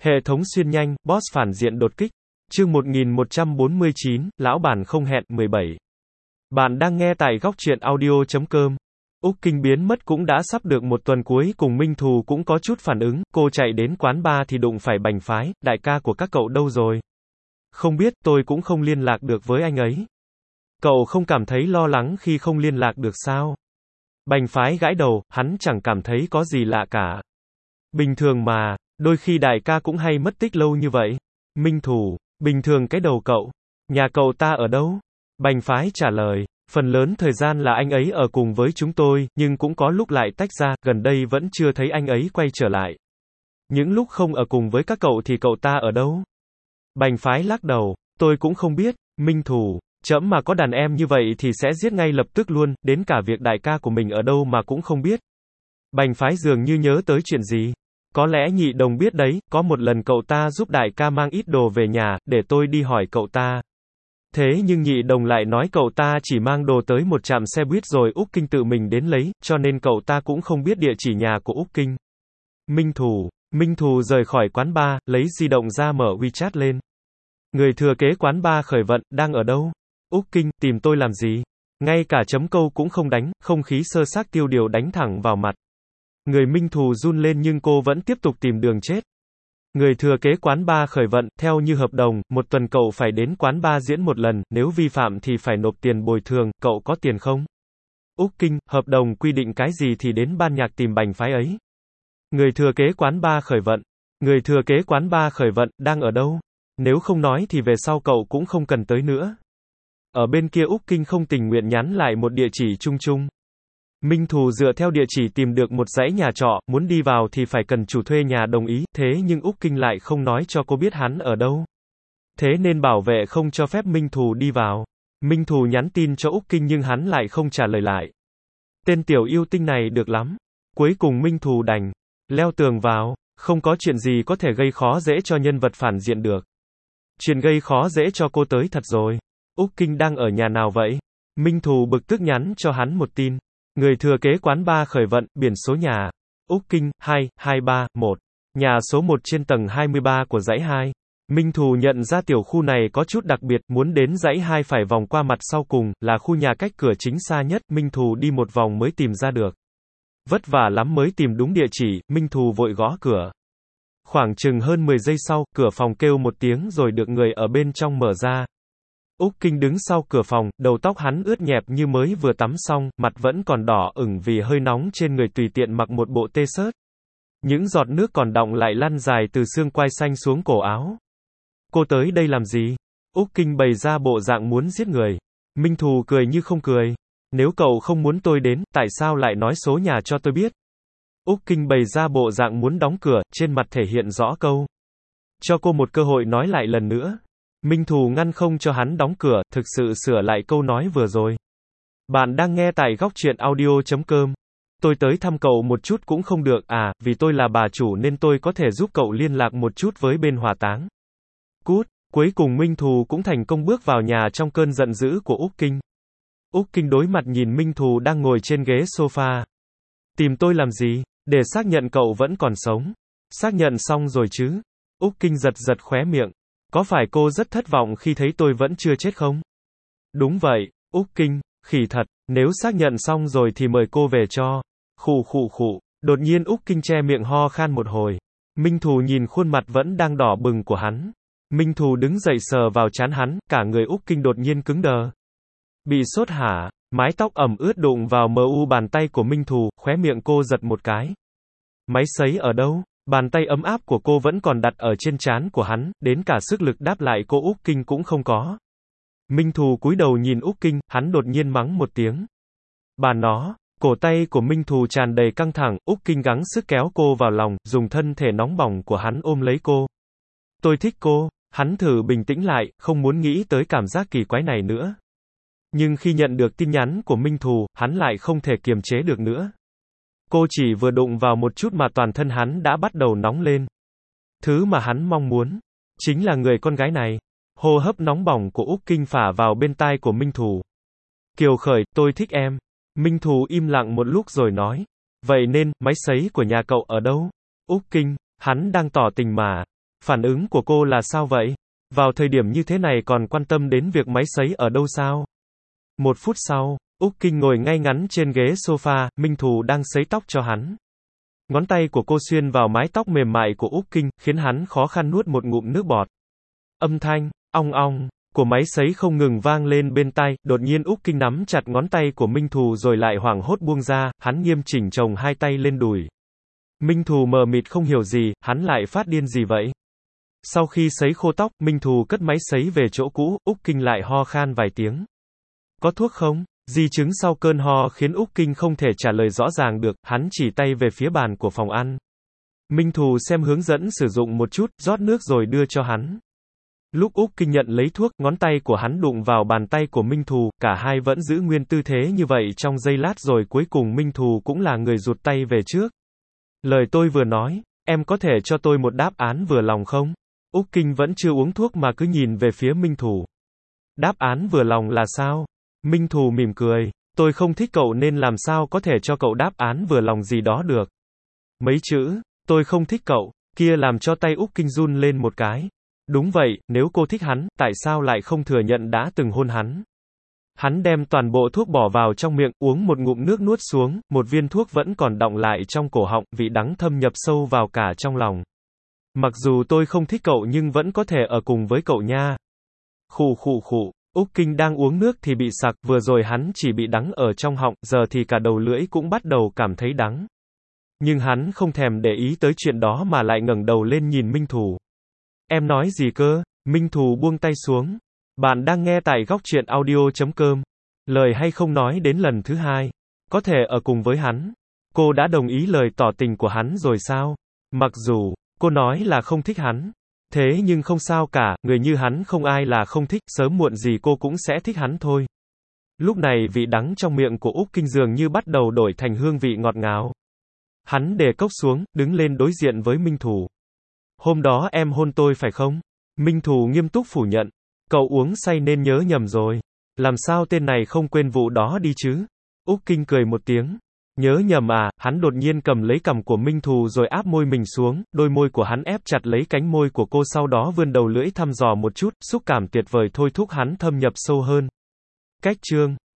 Hệ thống xuyên nhanh, boss phản diện đột kích. Chương 1149, Lão bản không hẹn, 17. Bạn đang nghe tại góc truyện audio.com. Úc Kinh biến mất cũng đã sắp được một tuần, cuối cùng Minh Thù cũng có chút phản ứng, cô chạy đến quán bar thì đụng phải Bành Phái, đại ca của các cậu đâu rồi? Không biết, tôi cũng không liên lạc được với anh ấy. Cậu không cảm thấy lo lắng khi không liên lạc được sao? Bành Phái gãi đầu, hắn chẳng cảm thấy có gì lạ cả. Bình thường mà, đôi khi đại ca cũng hay mất tích lâu như vậy. Minh Thù, bình thường cái đầu cậu. Nhà cậu ta ở đâu? Bành Phái trả lời, phần lớn thời gian là anh ấy ở cùng với chúng tôi, nhưng cũng có lúc lại tách ra, gần đây vẫn chưa thấy anh ấy quay trở lại. Những lúc không ở cùng với các cậu thì cậu ta ở đâu? Bành Phái lắc đầu, tôi cũng không biết. Minh Thù, trẫm mà có đàn em như vậy thì sẽ giết ngay lập tức luôn, đến cả việc đại ca của mình ở đâu mà cũng không biết. Bành Phái dường như nhớ tới chuyện gì. Có lẽ Nhị Đồng biết đấy, có một lần cậu ta giúp đại ca mang ít đồ về nhà, để tôi đi hỏi cậu ta. Thế nhưng Nhị Đồng lại nói cậu ta chỉ mang đồ tới một trạm xe buýt rồi Úc Kinh tự mình đến lấy, cho nên cậu ta cũng không biết địa chỉ nhà của Úc Kinh. Minh Thù rời khỏi quán bar, lấy di động ra mở WeChat lên. Người thừa kế quán bar khởi vận, đang ở đâu? Úc Kinh, tìm tôi làm gì? Ngay cả chấm câu cũng không đánh, không khí sơ xác tiêu điều đánh thẳng vào mặt. Người Minh Thù run lên nhưng cô vẫn tiếp tục tìm đường chết. Người thừa kế quán bar khởi vận, theo như hợp đồng, một tuần cậu phải đến quán bar diễn một lần, nếu vi phạm thì phải nộp tiền bồi thường, cậu có tiền không? Úc Kinh, hợp đồng quy định cái gì thì đến ban nhạc tìm Bành Phái ấy. Người thừa kế quán bar khởi vận. Người thừa kế quán bar khởi vận, đang ở đâu? Nếu không nói thì về sau cậu cũng không cần tới nữa. Ở bên kia Úc Kinh không tình nguyện nhắn lại một địa chỉ chung chung. Minh Thù dựa theo địa chỉ tìm được một dãy nhà trọ, muốn đi vào thì phải cần chủ thuê nhà đồng ý, thế nhưng Úc Kinh lại không nói cho cô biết hắn ở đâu. Thế nên bảo vệ không cho phép Minh Thù đi vào. Minh Thù nhắn tin cho Úc Kinh nhưng hắn lại không trả lời lại. Tên tiểu yêu tinh này được lắm. Cuối cùng Minh Thù đành leo tường vào, không có chuyện gì có thể gây khó dễ cho nhân vật phản diện được. Chuyện gây khó dễ cho cô tới thật rồi. Úc Kinh đang ở nhà nào vậy? Minh Thù bực tức nhắn cho hắn một tin. Người thừa kế quán bar khởi vận, biển số nhà. Úc Kinh, 22331. Nhà số 1 trên tầng 23 của dãy 2. Minh Thù nhận ra tiểu khu này có chút đặc biệt, muốn đến dãy 2 phải vòng qua mặt sau cùng, là khu nhà cách cửa chính xa nhất, Minh Thù đi một vòng mới tìm ra được. Vất vả lắm mới tìm đúng địa chỉ, Minh Thù vội gõ cửa. Khoảng chừng hơn 10 giây sau, cửa phòng kêu một tiếng rồi được người ở bên trong mở ra. Úc Kinh đứng sau cửa phòng, đầu tóc hắn ướt nhẹp như mới vừa tắm xong, mặt vẫn còn đỏ ửng vì hơi nóng trên người, tùy tiện mặc một bộ t-shirt. Những giọt nước còn đọng lại lăn dài từ xương quai xanh xuống cổ áo. Cô tới đây làm gì? Úc Kinh bày ra bộ dạng muốn giết người. Minh Thù cười như không cười. Nếu cậu không muốn tôi đến, tại sao lại nói số nhà cho tôi biết? Úc Kinh bày ra bộ dạng muốn đóng cửa, trên mặt thể hiện rõ câu. Cho cô một cơ hội nói lại lần nữa. Minh Thù ngăn không cho hắn đóng cửa, thực sự sửa lại câu nói vừa rồi. Bạn đang nghe tại góc truyện audio.com. Tôi tới thăm cậu một chút cũng không được à, vì tôi là bà chủ nên tôi có thể giúp cậu liên lạc một chút với bên hỏa táng. Cút, cuối cùng Minh Thù cũng thành công bước vào nhà trong cơn giận dữ của Úc Kinh. Úc Kinh đối mặt nhìn Minh Thù đang ngồi trên ghế sofa. Tìm tôi làm gì? Để xác nhận cậu vẫn còn sống. Xác nhận xong rồi chứ? Úc Kinh giật giật khóe miệng. Có phải cô rất thất vọng khi thấy tôi vẫn chưa chết không? Đúng vậy, Úc Kinh, khỉ thật, nếu xác nhận xong rồi thì mời cô về cho. Khụ. Đột nhiên Úc Kinh che miệng ho khan một hồi. Minh Thù nhìn khuôn mặt vẫn đang đỏ bừng của hắn. Minh Thù đứng dậy sờ vào trán hắn, cả người Úc Kinh đột nhiên cứng đờ. Bị sốt hả? Mái tóc ẩm ướt đụng vào bàn tay của Minh Thù, khóe miệng cô giật một cái. Máy sấy ở đâu? Bàn tay ấm áp của cô vẫn còn đặt ở trên trán của hắn, đến cả sức lực đáp lại cô Úc Kinh cũng không có. Minh Thù cúi đầu nhìn Úc Kinh, hắn đột nhiên mắng một tiếng. Bà nó, cổ tay của Minh Thù tràn đầy căng thẳng, Úc Kinh gắng sức kéo cô vào lòng, dùng thân thể nóng bỏng của hắn ôm lấy cô. Tôi thích cô, hắn thử bình tĩnh lại, không muốn nghĩ tới cảm giác kỳ quái này nữa. Nhưng khi nhận được tin nhắn của Minh Thù, hắn lại không thể kiềm chế được nữa. Cô chỉ vừa đụng vào một chút mà toàn thân hắn đã bắt đầu nóng lên. Thứ mà hắn mong muốn, chính là người con gái này. Hô hấp nóng bỏng của Úc Kinh phả vào bên tai của Minh Thù. Kiều Khởi, tôi thích em. Minh Thù im lặng một lúc rồi nói. Vậy nên, máy sấy của nhà cậu ở đâu? Úc Kinh, hắn đang tỏ tình mà. Phản ứng của cô là sao vậy? Vào thời điểm như thế này còn quan tâm đến việc máy sấy ở đâu sao? 1 phút sau, Úc Kinh ngồi ngay ngắn trên ghế sofa, Minh Thù đang sấy tóc cho hắn. Ngón tay của cô xuyên vào mái tóc mềm mại của Úc Kinh, khiến hắn khó khăn nuốt một ngụm nước bọt. Âm thanh, ong ong, của máy sấy không ngừng vang lên bên tai, đột nhiên Úc Kinh nắm chặt ngón tay của Minh Thù rồi lại hoảng hốt buông ra, hắn nghiêm chỉnh chồng hai tay lên đùi. Minh Thù mờ mịt không hiểu gì, hắn lại phát điên gì vậy? Sau khi sấy khô tóc, Minh Thù cất máy sấy về chỗ cũ, Úc Kinh lại ho khan vài tiếng. Có thuốc không? Di chứng sau cơn ho khiến Úc Kinh không thể trả lời rõ ràng được, hắn chỉ tay về phía bàn của phòng ăn. Minh Thù xem hướng dẫn sử dụng một chút, rót nước rồi đưa cho hắn. Lúc Úc Kinh nhận lấy thuốc, ngón tay của hắn đụng vào bàn tay của Minh Thù, cả hai vẫn giữ nguyên tư thế như vậy trong giây lát rồi cuối cùng Minh Thù cũng là người rụt tay về trước. Lời tôi vừa nói, em có thể cho tôi một đáp án vừa lòng không? Úc Kinh vẫn chưa uống thuốc mà cứ nhìn về phía Minh Thù. Đáp án vừa lòng là sao? Minh Thù mỉm cười. Tôi không thích cậu nên làm sao có thể cho cậu đáp án vừa lòng gì đó được. Mấy chữ, tôi không thích cậu, kia làm cho tay Úc Kinh run lên một cái. Đúng vậy, nếu cô thích hắn, tại sao lại không thừa nhận đã từng hôn hắn? Hắn đem toàn bộ thuốc bỏ vào trong miệng, uống một ngụm nước nuốt xuống, một viên thuốc vẫn còn đọng lại trong cổ họng, vị đắng thâm nhập sâu vào cả trong lòng. Mặc dù tôi không thích cậu nhưng vẫn có thể ở cùng với cậu nha. Khụ khụ khụ, Úc Kinh đang uống nước thì bị sặc, vừa rồi hắn chỉ bị đắng ở trong họng, giờ thì cả đầu lưỡi cũng bắt đầu cảm thấy đắng. Nhưng hắn không thèm để ý tới chuyện đó mà lại ngẩng đầu lên nhìn Minh Thù. Em nói gì cơ? Minh Thù buông tay xuống. Bạn đang nghe tại góc truyện audio.com. Lời hay không nói đến lần thứ hai. Có thể ở cùng với hắn. Cô đã đồng ý lời tỏ tình của hắn rồi sao? Mặc dù, cô nói là không thích hắn. Thế nhưng không sao cả, người như hắn không ai là không thích, sớm muộn gì cô cũng sẽ thích hắn thôi. Lúc này vị đắng trong miệng của Úc Kinh dường như bắt đầu đổi thành hương vị ngọt ngào. Hắn để cốc xuống, đứng lên đối diện với Minh Thù. Hôm đó em hôn tôi phải không? Minh Thù nghiêm túc phủ nhận. Cậu uống say nên nhớ nhầm rồi. Làm sao tên này không quên vụ đó đi chứ? Úc Kinh cười một tiếng. Nhớ nhầm à? Hắn đột nhiên cầm lấy cằm của Minh Thù rồi áp môi mình xuống, đôi môi của hắn ép chặt lấy cánh môi của cô sau đó vươn đầu lưỡi thăm dò một chút, xúc cảm tuyệt vời thôi thúc hắn thâm nhập sâu hơn. Cách chương